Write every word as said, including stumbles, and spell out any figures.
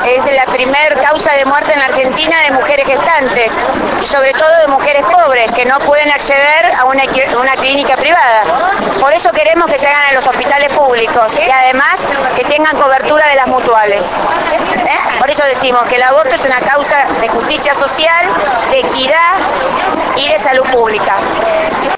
es la primer causa de muerte en la Argentina de mujeres gestantes y sobre todo de mujeres pobres que no pueden acceder a una, una clínica privada. Por eso queremos que se hagan en los hospitales públicos y además que tengan cobertura de las mutuales. ¿Eh? Por eso decimos que el aborto es una causa de justicia social, de equidad y de salud pública.